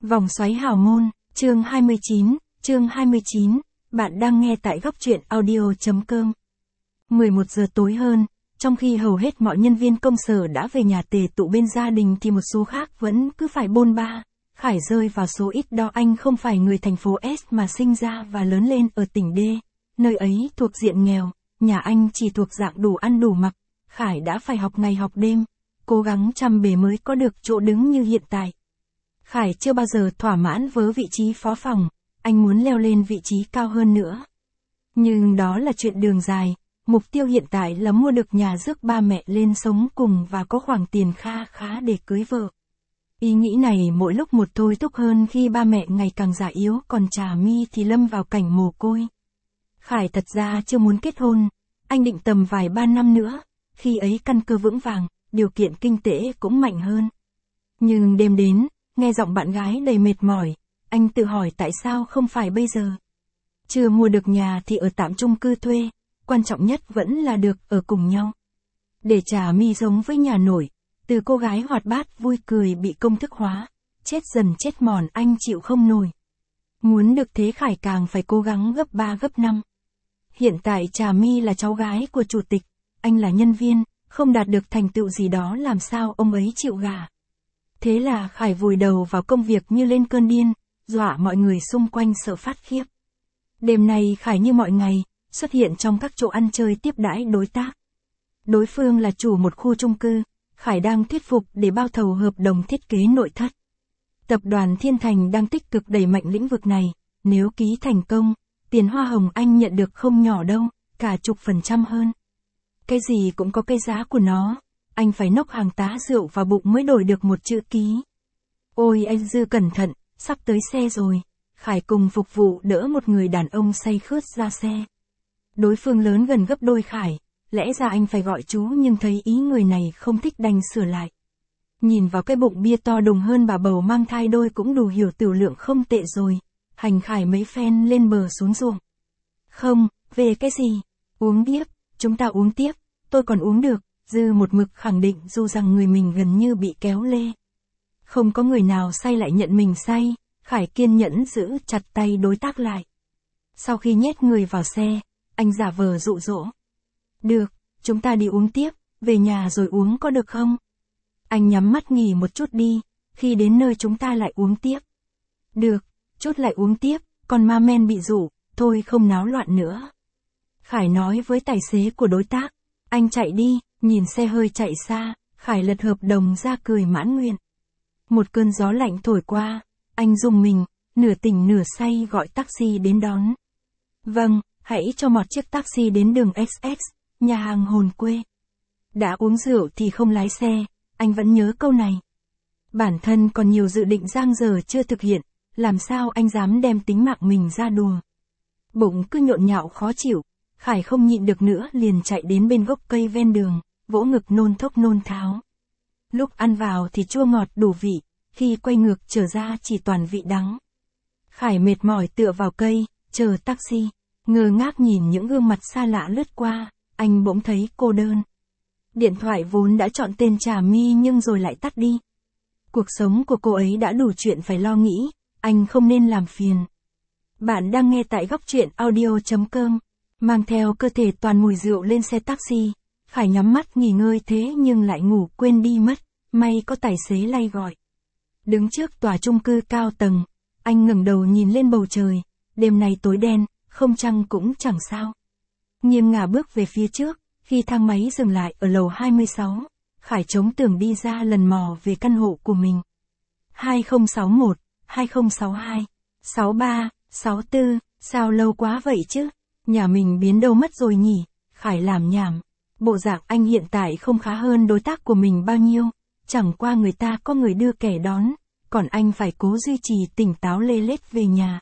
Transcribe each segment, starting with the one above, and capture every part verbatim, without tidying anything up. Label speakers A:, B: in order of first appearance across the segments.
A: Vòng xoáy hào môn, chương hai mươi chín, chương hai mươi chín, bạn đang nghe tại góc truyện audio.com. mười một giờ tối hơn, trong khi hầu hết mọi nhân viên công sở đã về nhà tề tụ bên gia đình thì một số khác vẫn cứ phải bôn ba. Khải rơi vào số ít đó. Anh không phải người thành phố S mà sinh ra và lớn lên ở tỉnh D, nơi ấy thuộc diện nghèo, nhà anh chỉ thuộc dạng đủ ăn đủ mặc. Khải đã phải học ngày học đêm, cố gắng chăm bề mới có được chỗ đứng như hiện tại. Khải chưa bao giờ thỏa mãn với vị trí phó phòng, anh muốn leo lên vị trí cao hơn nữa. Nhưng đó là chuyện đường dài, mục tiêu hiện tại là mua được nhà rước ba mẹ lên sống cùng và có khoản tiền kha khá để cưới vợ. Ý nghĩ này mỗi lúc một thôi thúc hơn khi ba mẹ ngày càng già yếu, còn Trà My thì lâm vào cảnh mồ côi. Khải thật ra chưa muốn kết hôn, anh định tầm vài ba năm nữa, khi ấy căn cơ vững vàng, điều kiện kinh tế cũng mạnh hơn. Nhưng đêm đến, nghe giọng bạn gái đầy mệt mỏi, anh tự hỏi tại sao không phải bây giờ. Chưa mua được nhà thì ở tạm chung cư thuê, quan trọng nhất vẫn là được ở cùng nhau. Để Trà My giống với nhà nổi, từ cô gái hoạt bát vui cười bị công thức hóa, chết dần chết mòn anh chịu không nổi. Muốn được thế Khải càng phải cố gắng gấp ba gấp năm. Hiện tại Trà My là cháu gái của chủ tịch, anh là nhân viên, không đạt được thành tựu gì đó làm sao ông ấy chịu gả. Thế là Khải vùi đầu vào công việc như lên cơn điên, dọa mọi người xung quanh sợ phát khiếp. Đêm nay Khải như mọi ngày, xuất hiện trong các chỗ ăn chơi tiếp đãi đối tác. Đối phương là chủ một khu chung cư, Khải đang thuyết phục để bao thầu hợp đồng thiết kế nội thất. Tập đoàn Thiên Thành đang tích cực đẩy mạnh lĩnh vực này, nếu ký thành công, tiền hoa hồng anh nhận được không nhỏ đâu, cả chục phần trăm hơn. Cái gì cũng có cái giá của nó, anh phải nốc hàng tá rượu vào bụng mới đổi được một chữ ký. Ôi anh Dư cẩn thận, sắp tới xe rồi. Khải cùng phục vụ đỡ một người đàn ông say khướt ra xe. Đối phương lớn gần gấp đôi Khải, lẽ ra anh phải gọi chú nhưng thấy ý người này không thích đành sửa lại. Nhìn vào cái bụng bia to đùng hơn bà bầu mang thai đôi cũng đủ hiểu tiểu lượng không tệ rồi. Hành Khải mấy phen lên bờ xuống ruộng. Không, về cái gì? Uống tiếp, chúng ta uống tiếp, tôi còn uống được. Dư một mực khẳng định dù rằng người mình gần như bị kéo lê. Không có người nào say lại nhận mình say, Khải kiên nhẫn giữ chặt tay đối tác lại. Sau khi nhét người vào xe, anh giả vờ dụ dỗ. Được, chúng ta đi uống tiếp, về nhà rồi uống có được không? Anh nhắm mắt nghỉ một chút đi, khi đến nơi chúng ta lại uống tiếp. Được, chút lại uống tiếp, còn ma men bị rủ, thôi không náo loạn nữa. Khải nói với tài xế của đối tác, anh chạy đi. Nhìn xe hơi chạy xa, Khải lật hợp đồng ra cười mãn nguyện. Một cơn gió lạnh thổi qua, anh rùng mình, nửa tỉnh nửa say gọi taxi đến đón. Vâng, hãy cho một chiếc taxi đến đường ích ích, nhà hàng hồn quê. Đã uống rượu thì không lái xe, anh vẫn nhớ câu này. Bản thân còn nhiều dự định dang dở chưa thực hiện, làm sao anh dám đem tính mạng mình ra đùa. Bụng cứ nhộn nhạo khó chịu, Khải không nhịn được nữa liền chạy đến bên gốc cây ven đường, vỗ ngực nôn thốc nôn tháo. Lúc ăn vào thì chua ngọt đủ vị, khi quay ngược trở ra chỉ toàn vị đắng. Khải mệt mỏi tựa vào cây, chờ taxi, ngơ ngác nhìn những gương mặt xa lạ lướt qua, anh bỗng thấy cô đơn. Điện thoại vốn đã chọn tên Trà My nhưng rồi lại tắt đi. Cuộc sống của cô ấy đã đủ chuyện phải lo nghĩ, anh không nên làm phiền. Bạn đang nghe tại góc truyện audio.com. Mang theo cơ thể toàn mùi rượu lên xe taxi, Khải nhắm mắt nghỉ ngơi thế nhưng lại ngủ quên đi mất, may có tài xế lay gọi. Đứng trước tòa chung cư cao tầng, anh ngẩng đầu nhìn lên bầu trời, đêm nay tối đen, không trăng cũng chẳng sao. Nghiêng ngả bước về phía trước, khi thang máy dừng lại ở lầu hai mươi sáu, Khải chống tường đi ra lần mò về căn hộ của mình. hai không sáu một, hai không sáu hai, sáu ba, sáu tư, sao lâu quá vậy chứ? Nhà mình biến đâu mất rồi nhỉ? Khải làm nhảm. Bộ dạng anh hiện tại không khá hơn đối tác của mình bao nhiêu. Chẳng qua người ta có người đưa kẻ đón, còn anh phải cố duy trì tỉnh táo lê lết về nhà.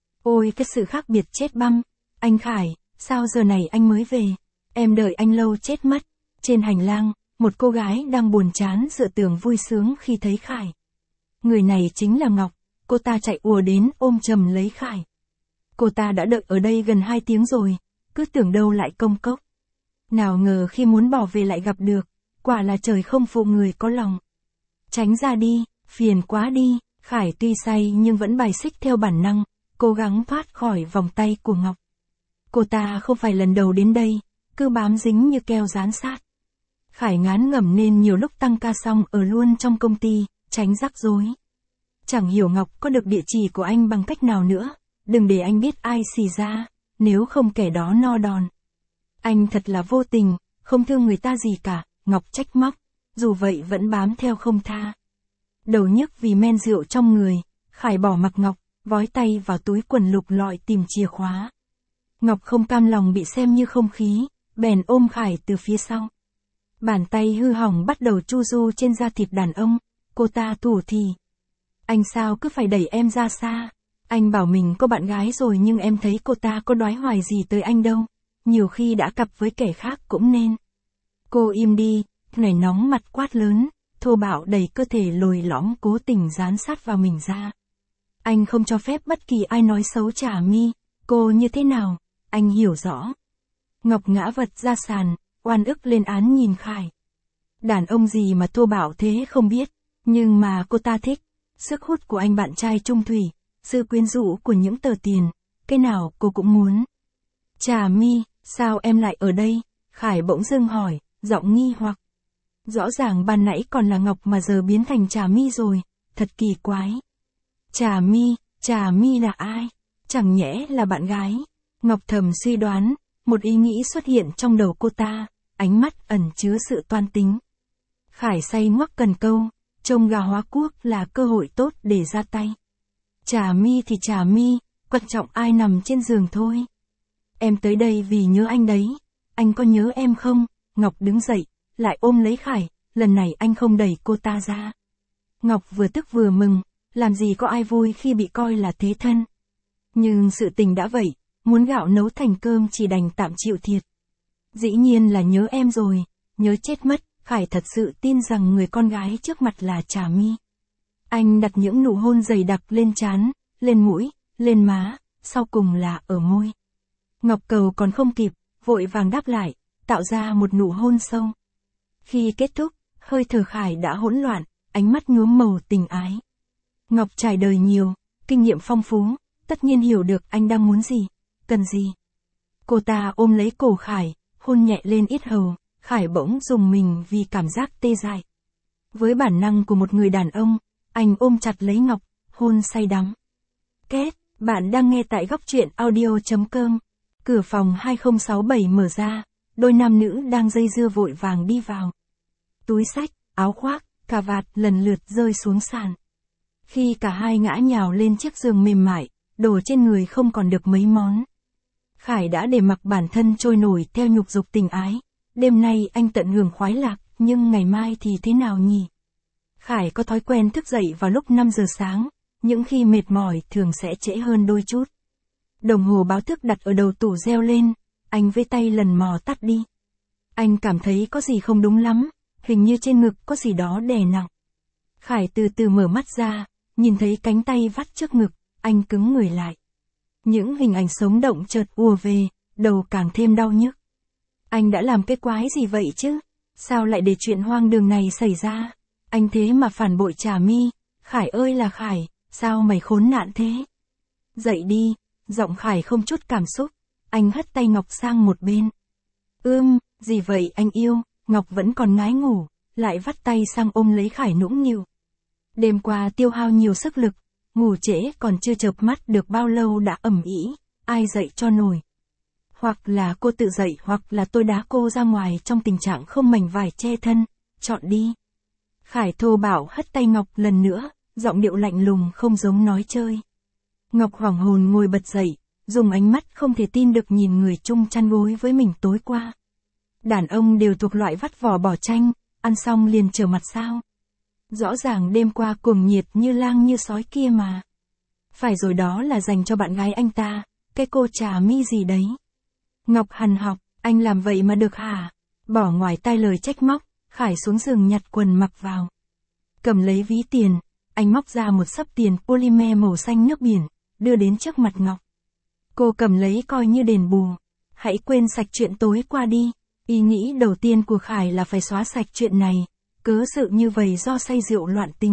A: Ôi cái sự khác biệt chết băm. Anh Khải, sao giờ này anh mới về? Em đợi anh lâu chết mất. Trên hành lang, một cô gái đang buồn chán dựa tường vui sướng khi thấy Khải. Người này chính là Ngọc, cô ta chạy ùa đến ôm chầm lấy Khải. Cô ta đã đợi ở đây gần hai tiếng rồi, cứ tưởng đâu lại công cốc. Nào ngờ khi muốn bỏ về lại gặp được, quả là trời không phụ người có lòng. Tránh ra đi, phiền quá đi, Khải tuy say nhưng vẫn bài xích theo bản năng, cố gắng thoát khỏi vòng tay của Ngọc. Cô ta không phải lần đầu đến đây, cứ bám dính như keo dán sát. Khải ngán ngẩm nên nhiều lúc tăng ca xong ở luôn trong công ty, tránh rắc rối. Chẳng hiểu Ngọc có được địa chỉ của anh bằng cách nào nữa, đừng để anh biết ai xì ra, nếu không kẻ đó no đòn. Anh thật là vô tình, không thương người ta gì cả, Ngọc trách móc, dù vậy vẫn bám theo không tha. Đầu nhức vì men rượu trong người, Khải bỏ mặc Ngọc, vói tay vào túi quần lục lọi tìm chìa khóa. Ngọc không cam lòng bị xem như không khí, bèn ôm Khải từ phía sau. Bàn tay hư hỏng bắt đầu chu du trên da thịt đàn ông, cô ta thủ thỉ. Anh sao cứ phải đẩy em ra xa, anh bảo mình có bạn gái rồi nhưng em thấy cô ta có đoái hoài gì tới anh đâu, nhiều khi đã cặp với kẻ khác cũng nên. Cô im đi, nảy nóng mặt quát lớn, thô bạo đẩy cơ thể lồi lõm cố tình dán sát vào mình ra. Anh không cho phép bất kỳ ai nói xấu Trà My, cô như thế nào, anh hiểu rõ. Ngọc ngã vật ra sàn, oan ức lên án nhìn Khải. Đàn ông gì mà thô bạo thế không biết, nhưng mà cô ta thích. Sức hút của anh bạn trai trung thủy, sự quyến rũ của những tờ tiền, cái nào cô cũng muốn. Trà My, sao em lại ở đây? Khải bỗng dưng hỏi, giọng nghi hoặc. Rõ ràng ban nãy còn là Ngọc mà giờ biến thành Trà My rồi, thật kỳ quái. Trà My, Trà My là ai? Chẳng nhẽ là bạn gái? Ngọc thầm suy đoán, một ý nghĩ xuất hiện trong đầu cô ta, ánh mắt ẩn chứa sự toan tính. Khải say ngoắc cần câu, trông gà hóa cuốc là cơ hội tốt để ra tay. Trà My thì Trà My, quan trọng ai nằm trên giường thôi. Em tới đây vì nhớ anh đấy, anh có nhớ em không? Ngọc đứng dậy, lại ôm lấy Khải, lần này anh không đẩy cô ta ra. Ngọc vừa tức vừa mừng, làm gì có ai vui khi bị coi là thế thân. Nhưng sự tình đã vậy, muốn gạo nấu thành cơm chỉ đành tạm chịu thiệt. Dĩ nhiên là nhớ em rồi, nhớ chết mất, Khải thật sự tin rằng người con gái trước mặt là Trà My. Anh đặt những nụ hôn dày đặc lên trán, lên mũi, lên má, sau cùng là ở môi. Ngọc cầu còn không kịp, vội vàng đáp lại, tạo ra một nụ hôn sâu. Khi kết thúc, hơi thở Khải đã hỗn loạn, ánh mắt nhuốm màu tình ái. Ngọc trải đời nhiều, kinh nghiệm phong phú, tất nhiên hiểu được anh đang muốn gì, cần gì. Cô ta ôm lấy cổ Khải, hôn nhẹ lên yết hầu, Khải bỗng rùng mình vì cảm giác tê dại. Với bản năng của một người đàn ông, anh ôm chặt lấy Ngọc, hôn say đắm. Kết, bạn đang nghe tại góc truyện audio chấm com. Cửa phòng hai không sáu bảy mở ra, đôi nam nữ đang dây dưa vội vàng đi vào. Túi xách, áo khoác, cà vạt lần lượt rơi xuống sàn. Khi cả hai ngã nhào lên chiếc giường mềm mại, đồ trên người không còn được mấy món. Khải đã để mặc bản thân trôi nổi theo nhục dục tình ái. Đêm nay anh tận hưởng khoái lạc, nhưng ngày mai thì thế nào nhỉ? Khải có thói quen thức dậy vào lúc năm giờ sáng, những khi mệt mỏi thường sẽ trễ hơn đôi chút. Đồng hồ báo thức đặt ở đầu tủ reo lên, anh với tay lần mò tắt đi. Anh cảm thấy có gì không đúng lắm, hình như trên ngực có gì đó đè nặng. Khải từ từ mở mắt ra, nhìn thấy cánh tay vắt trước ngực, anh cứng người lại. Những hình ảnh sống động chợt ùa về, đầu càng thêm đau nhức. Anh đã làm cái quái gì vậy chứ? Sao lại để chuyện hoang đường này xảy ra? Anh thế mà phản bội Trà My, Khải ơi là Khải, sao mày khốn nạn thế? Dậy đi, giọng Khải không chút cảm xúc, anh hất tay Ngọc sang một bên. Ưm, gì vậy anh yêu? Ngọc vẫn còn ngái ngủ, lại vắt tay sang ôm lấy Khải nũng nịu. Đêm qua tiêu hao nhiều sức lực, ngủ trễ còn chưa chợp mắt được bao lâu đã ầm ĩ, ai dậy cho nổi. Hoặc là cô tự dậy hoặc là tôi đá cô ra ngoài trong tình trạng không mảnh vải che thân, chọn đi. Khải thô bạo hất tay Ngọc lần nữa, giọng điệu lạnh lùng không giống nói chơi. Ngọc hoảng hồn ngồi bật dậy, dùng ánh mắt không thể tin được nhìn người chung chăn gối với mình tối qua. Đàn ông đều thuộc loại vắt vỏ bỏ chanh, ăn xong liền trở mặt sao. Rõ ràng đêm qua cuồng nhiệt như lang như sói kia mà. Phải rồi, đó là dành cho bạn gái anh ta, cái cô Trà My gì đấy. Ngọc hằn học, anh làm vậy mà được hả? Bỏ ngoài tai lời trách móc, Khải xuống giường nhặt quần mặc vào. Cầm lấy ví tiền, anh móc ra một xấp tiền polymer màu xanh nước biển, đưa đến trước mặt Ngọc. Cô cầm lấy coi như đền bù. Hãy quên sạch chuyện tối qua đi. Ý nghĩ đầu tiên của Khải là phải xóa sạch chuyện này. Cớ sự như vậy do say rượu loạn tính,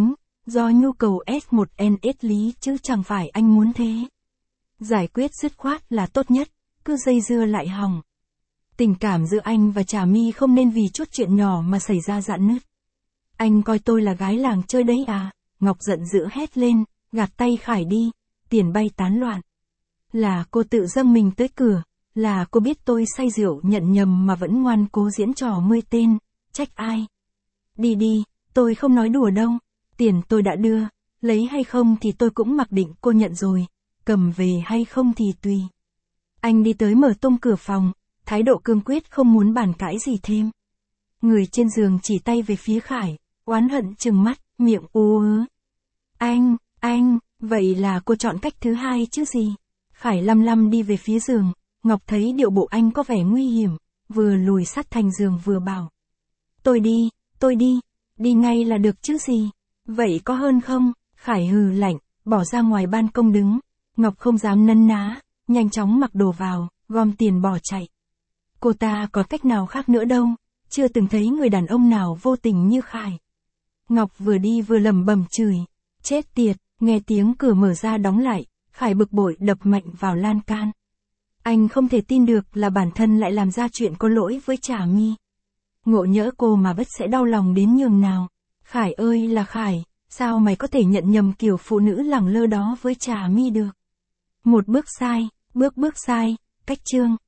A: do nhu cầu S một N S lý chứ chẳng phải anh muốn thế. Giải quyết dứt khoát là tốt nhất, cứ dây dưa lại hỏng. Tình cảm giữa anh và Trà My không nên vì chút chuyện nhỏ mà xảy ra rạn nứt. Anh coi tôi là gái làng chơi đấy à? Ngọc giận dữ hét lên, gạt tay Khải đi, tiền bay tán loạn. Là cô tự dâng mình tới cửa, là cô biết tôi say rượu nhận nhầm mà vẫn ngoan cố diễn trò mươi tên, trách ai? Đi đi, tôi không nói đùa đâu, tiền tôi đã đưa, lấy hay không thì tôi cũng mặc định cô nhận rồi, cầm về hay không thì tùy. Anh đi tới mở tung cửa phòng, thái độ cương quyết không muốn bàn cãi gì thêm. Người trên giường chỉ tay về phía Khải, oán hận trừng mắt, miệng ú ớ. Anh, anh, vậy là cô chọn cách thứ hai chứ gì? Khải lăm lăm đi về phía giường, Ngọc thấy điệu bộ anh có vẻ nguy hiểm, vừa lùi sát thành giường vừa bảo. Tôi đi, tôi đi, đi ngay là được chứ gì? Vậy có hơn không? Khải hừ lạnh, bỏ ra ngoài ban công đứng. Ngọc không dám nấn ná, nhanh chóng mặc đồ vào, gom tiền bỏ chạy. Cô ta có cách nào khác nữa đâu, chưa từng thấy người đàn ông nào vô tình như Khải. Ngọc vừa đi vừa lẩm bẩm chửi, chết tiệt, nghe tiếng cửa mở ra đóng lại, Khải bực bội đập mạnh vào lan can. Anh không thể tin được là bản thân lại làm ra chuyện có lỗi với Trà My. Ngộ nhỡ cô mà bất sẽ đau lòng đến nhường nào. Khải ơi là Khải, sao mày có thể nhận nhầm kiểu phụ nữ lẳng lơ đó với Trà My được? Một bước sai, bước bước sai, cách chương.